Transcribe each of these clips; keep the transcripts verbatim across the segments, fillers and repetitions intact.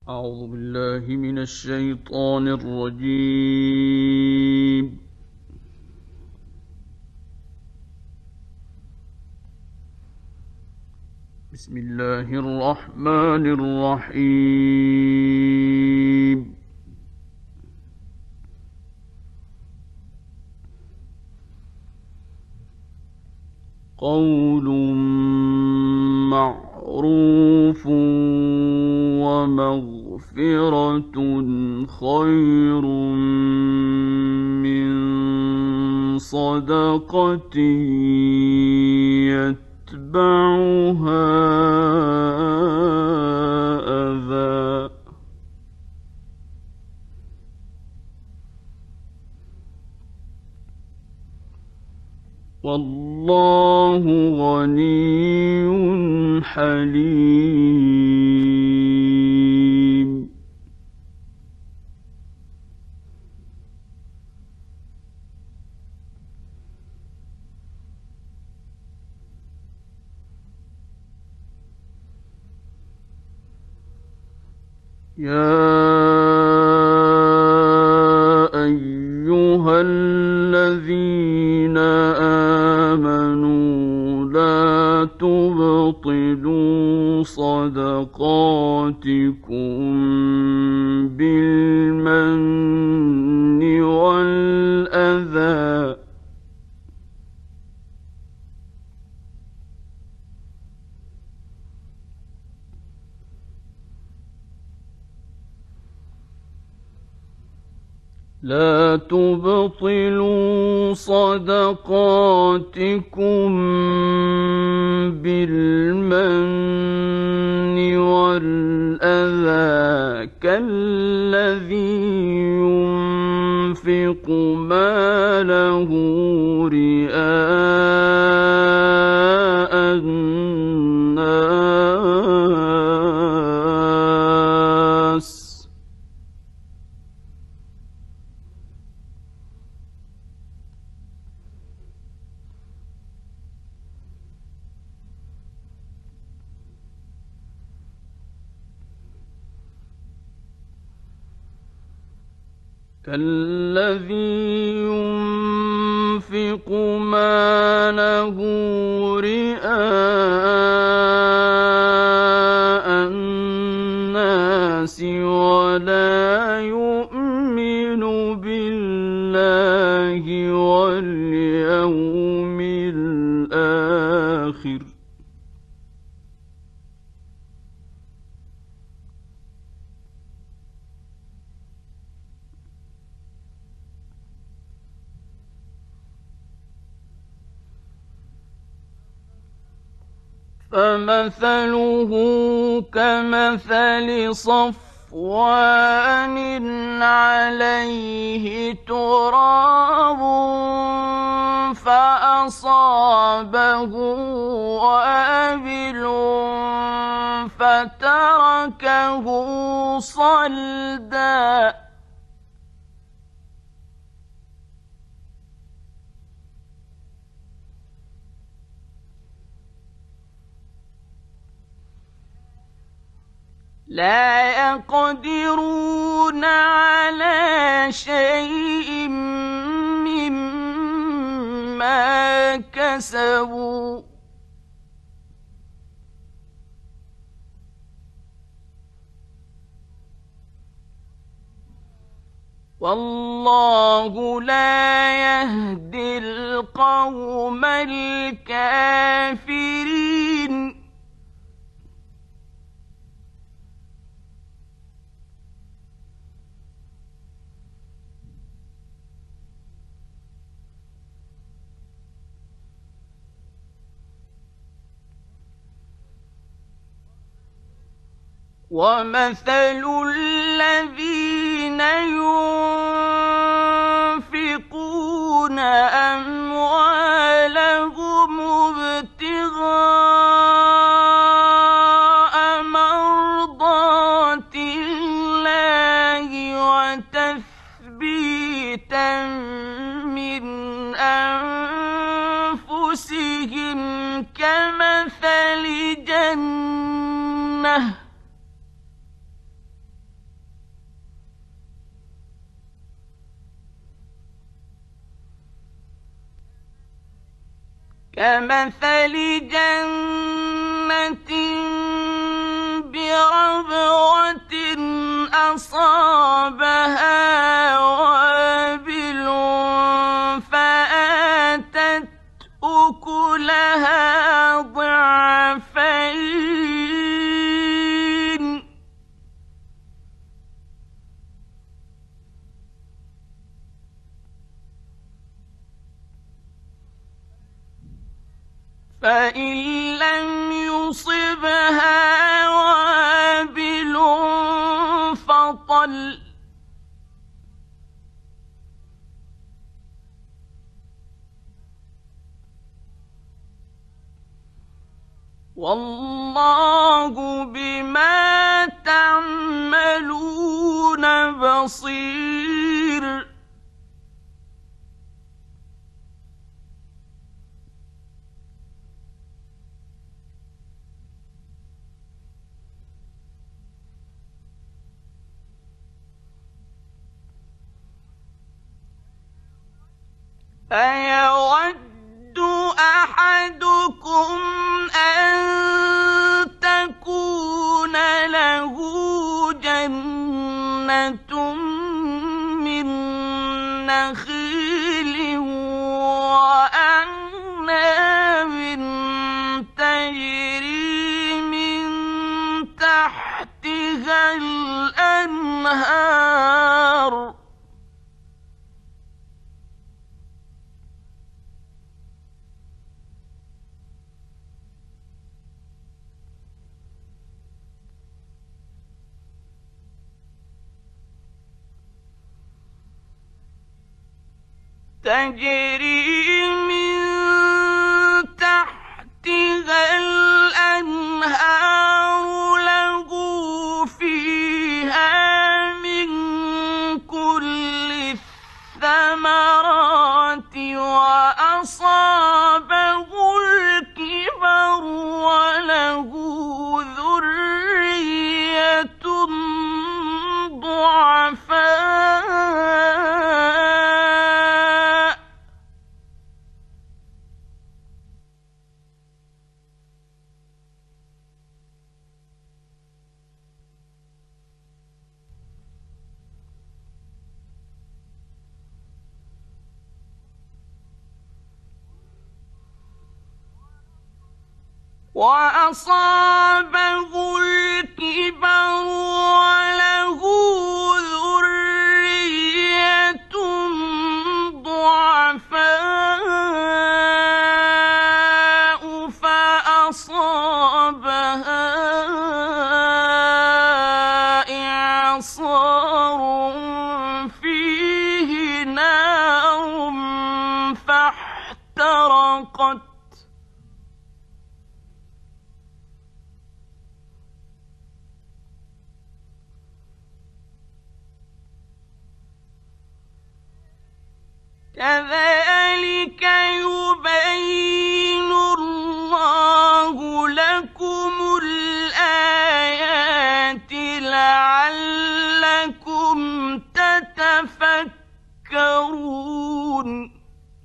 أعوذ بالله من الشيطان الرجيم. بسم الله الرحمن الرحيم. قول معروف ومغفرة خير من صدقة يتبعها أذى. والله غني حليم. يا أيها الذين آمنوا لا تبطلوا صدقاتكم بالمن والأذى لا تبطلوا صدقاتكم بالمن والأذى كالذي ينفق ماله رئاء الناس كالذي ينفق ماله رئاء الناس ولا يؤمن بالله واليوم الآخر فمثله كمثل صفوان عليه تراب فأصابه وابل فتركه صلدا لا يقدرون على شيء مما كسبوا والله لا يهدي القوم الكافرين. ومثل الذين ينفقون أموالهم ابتغاء مرضات الله وتثبيتا من أنفسهم كمثل جنة كمثل جنة بربوة أصابها وابل فآتت أكلها ضعفين فإن لم يصبها وابل فطل والله بما تعملون بصير. أيود أحدكم أن تكون له جنة من نخيل وأعناب تجري من تحتها الأنهار تجري من تحتها الأنهار له فيها من كل الثمرات وأصابه الكبر وله ذرية ضعفاء وأصابه الكبر وله ذرية ضعفاء فأصابها إعصار فيه نار فاحترقت كذلك يبين الله لكم الآيات لعلكم تتفكرون.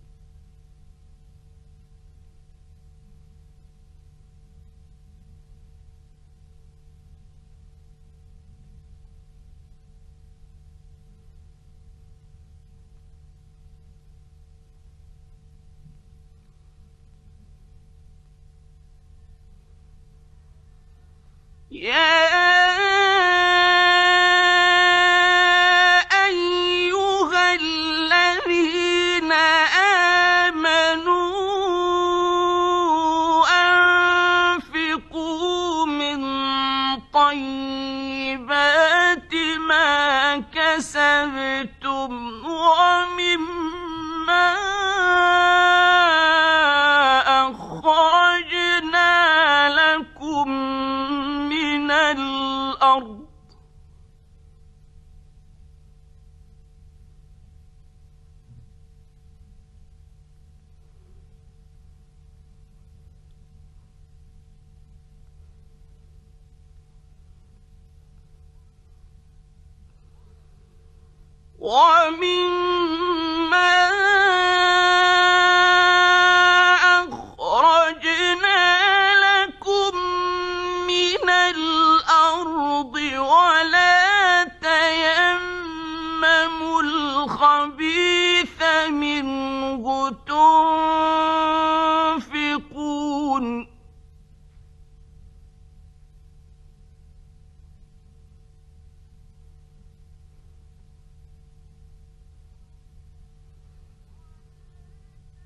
يا أيها الذين آمنوا أنفقوا من طيبات ما كسبتم ومما أخرجنا لكم من الأرض ومما أخرجنا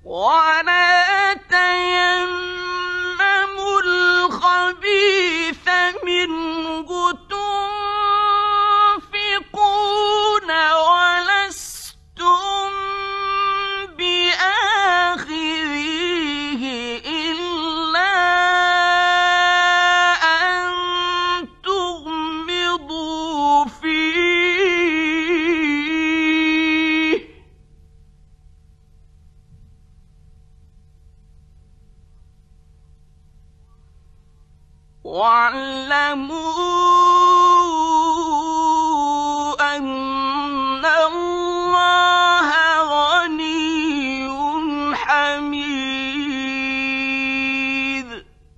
ولا تيمموا الخبيث منه تنفقون ولستم بآخذيه إلا أن تغمضوا فيه واعلموا أن الله غني حميد.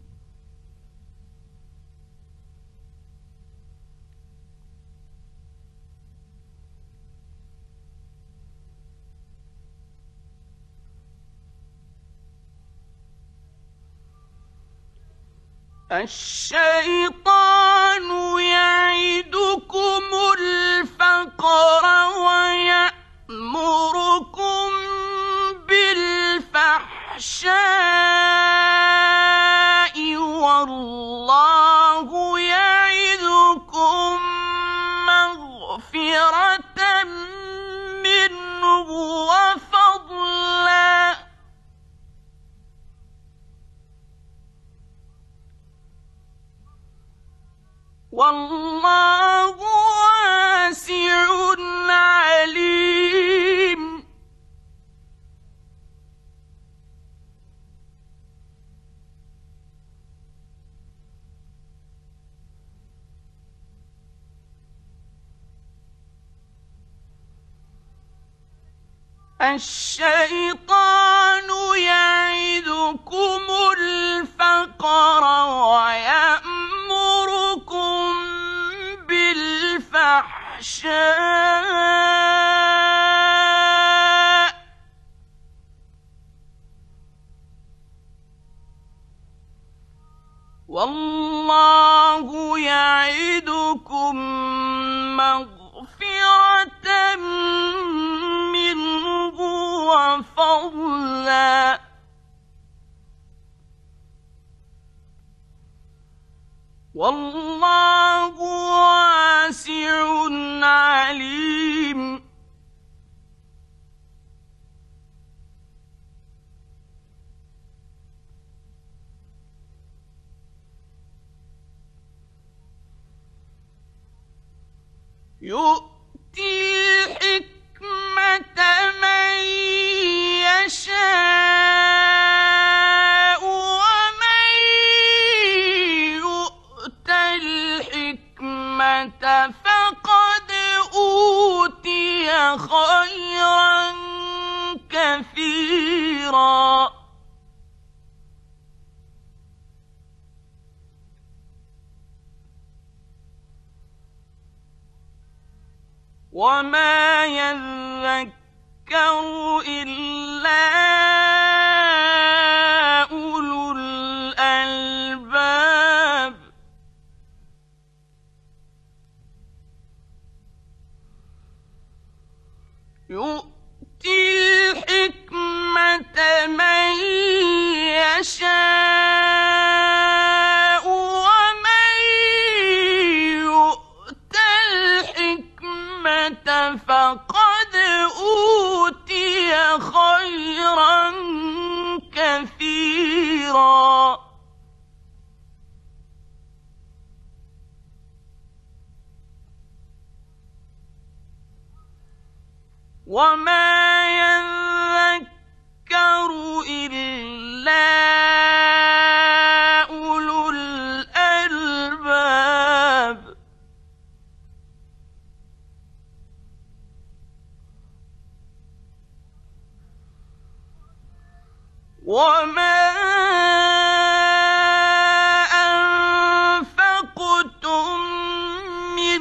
الشيطان يعدكم الفقر ويأمركم بالفحشاء والله يعدكم مغفرة منه وفضلا والله واسع عليم. الشيطان يعدكم الفقر ويأمركم بالفحشاء والله يعدكم مغفرة منه وفضلا والله واسع عليم. يؤتي الحكمة من يشاء ومن يؤت الحكمة فقد أوتي خيرا كثيرا وما يذكر إلا أولو الألباب. يؤتي الحكمة من يشاء ومن يؤت الحكمة فقد أوتي خيرا كثيرا وما يذكر إلا أولو الألباب. وما أنفقتم من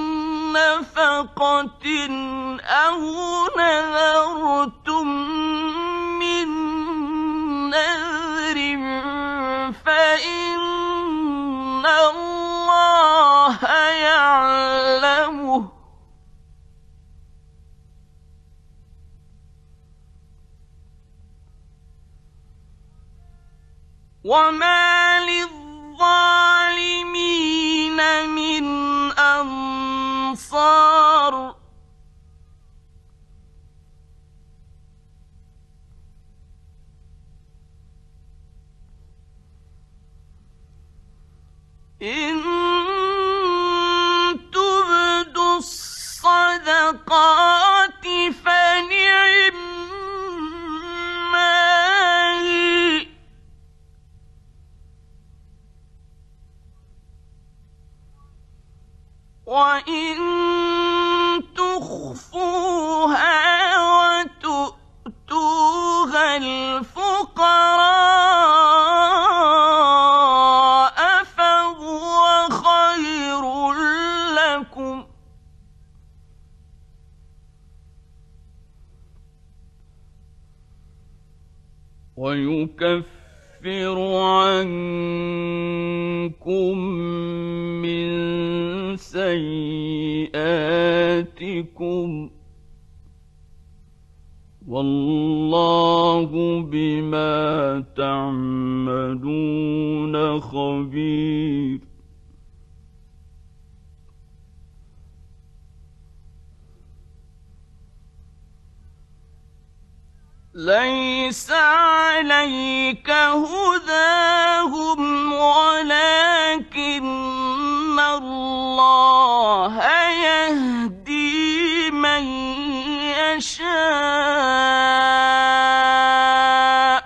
نفقة أو نذرتم من نذر فإن الله يعلمه وما للظالمين من أنصار إن تبدوا الصدقات فنعما هي وإن تخفوها وتؤتوها الفقراء فهو خير لكم ويكفر عنكم من سيئاتكم والله بما تعملون خبير. ليس عليك هداهم ولكن الله يهدي من يشاء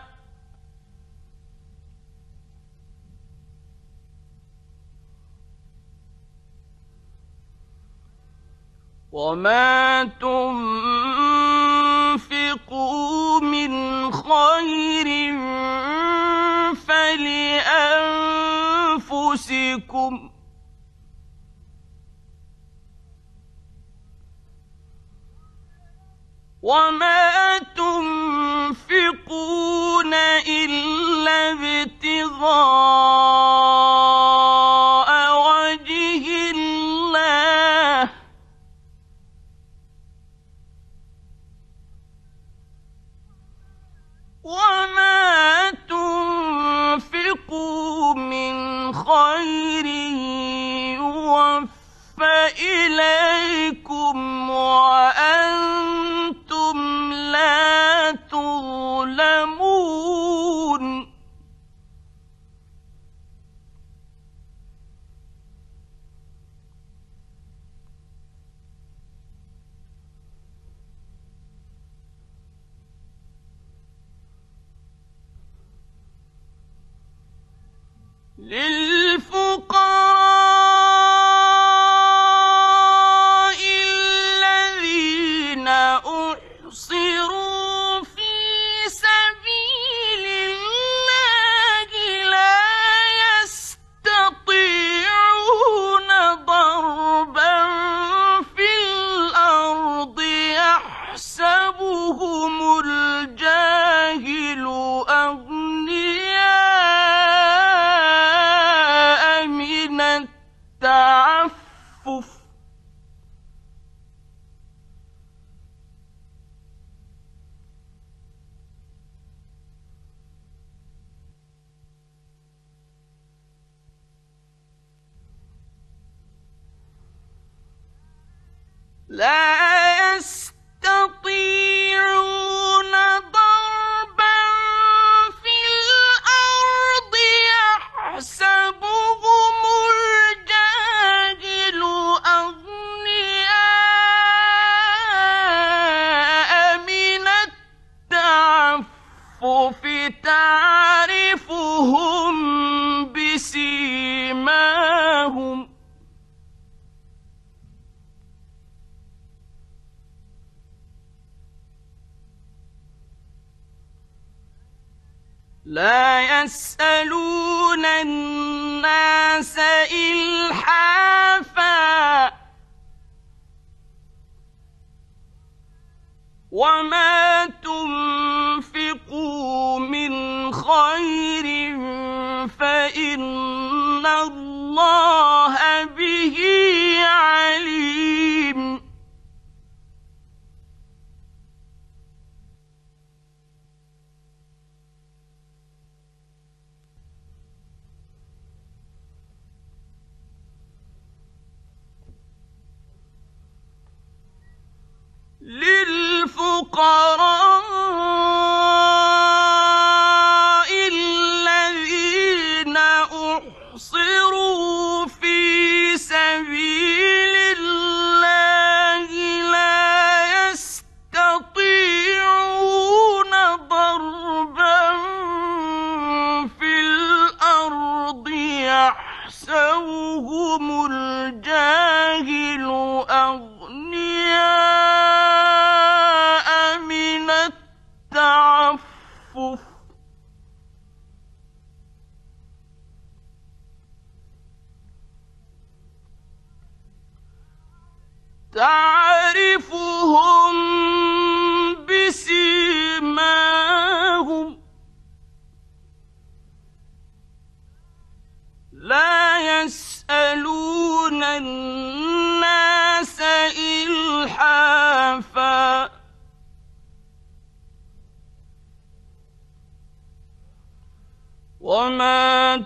وما تنفقوا من خير فلأنفسكم وما تنفقون إلا ابتغاء وجه الله وما تنفقوا من خير يوفى إليكم وأنتم لا تظلمون. للفقراء الذين أحصروا في سبيل الله لا يستطيعون ضربا في الأرض يحسبهم الجاهل أغنياء من التعفف لا يستطيعون ضربا في الأرض يحسبهم الجاهل أغنياء من التعفف تعرفهم بسيماهم لا يسألون الناس إلحافا وما تنفقوا من خير فإن الله به عليم. تعرفهم بسيماهم لا يسألون الناس إلحافا وما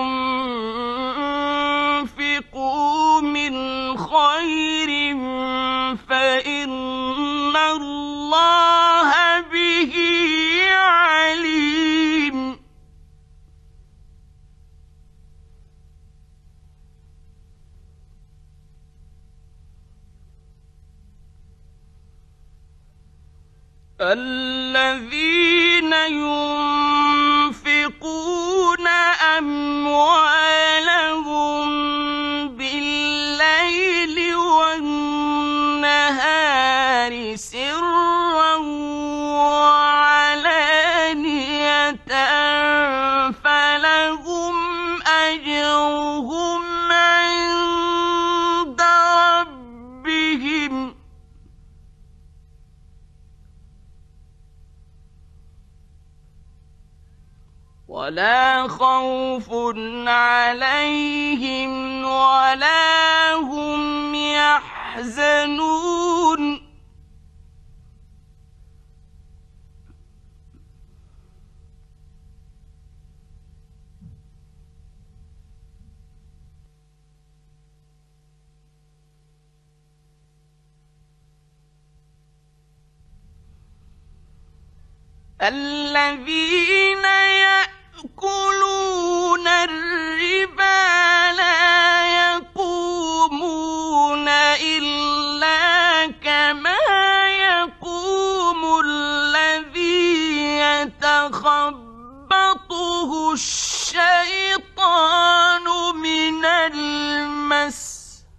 تنفقوا من خير فإن الله به عليم الذين ينفقون أموالهم بالليل والنهار سرا وعلانية فلهم أجرهم عند ربهم ولا خوف عليهم ولا هم يحزنون الذين يأكلون الربا لا يقومون إلا كما يقوم الذي يتخبطه الشيطان من المس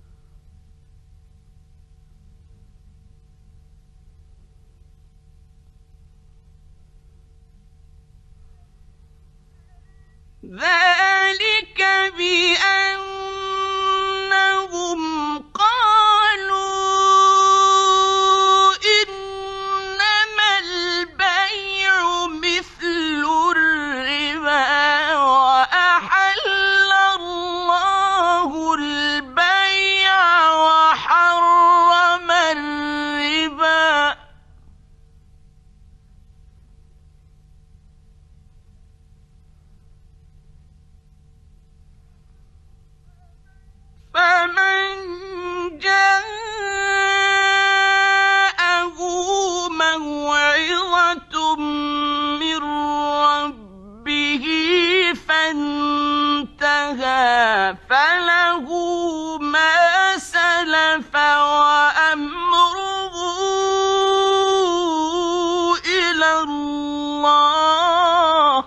ذلك بأنهم قالوا إنما البيع مثل الربا وأحل الله البيع وحرم الربا فمن جاءه موعظة من ربه فانتهى فله ما سلف وأمره إلى الله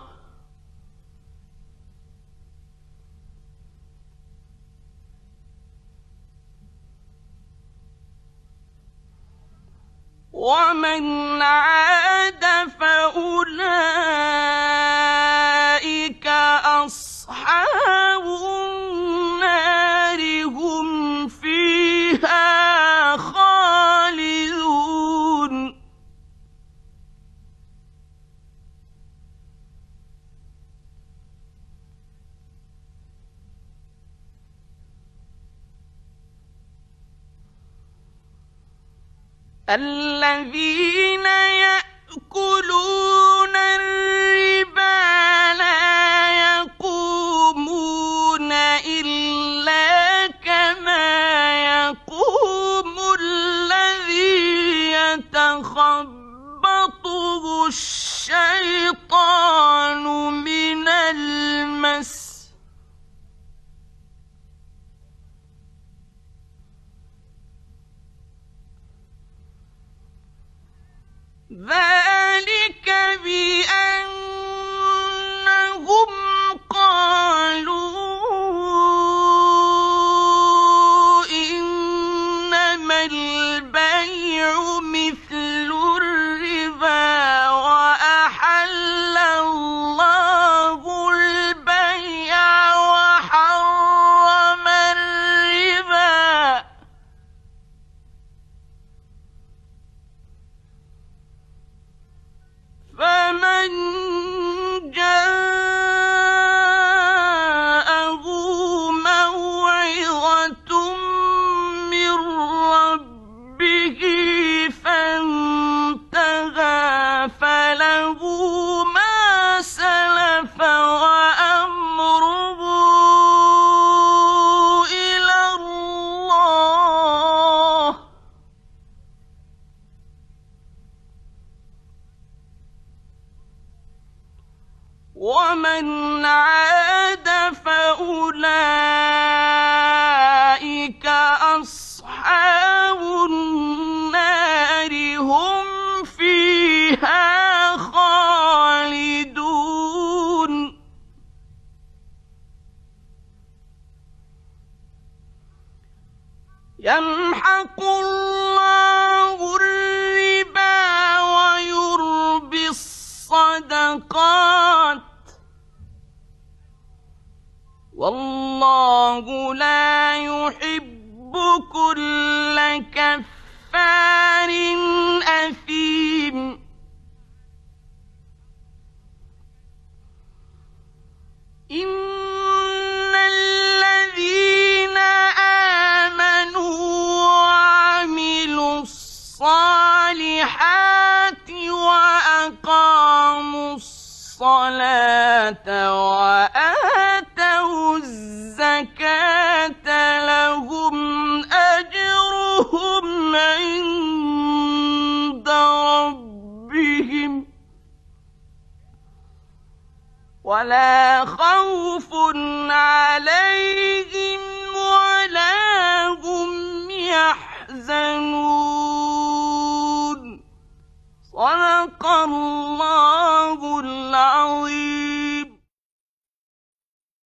ومن عاد فأولئك أصحاب النار هم فيها خالدون الذين يأكلون الربا لا يقومون إلا كما يقوم الذي يتخبطه الشيطان من المس ذلك بأنهم قالوا إنما البيع مثل الربا وأحل الله البيع وحرم الربا ومن عاد فأولئك أصحاب النار هم فيها خالدون يمحق الله الربا ويربي الصدقات والله لا يحب كل كفار أثيم إن الذين آمنوا وعملوا الصالحات وأقاموا الصلاة وآتوا الزكاة لهم أجرهم عند ربهم ولا خوف عليهم ولا هم يحزنون صدق الله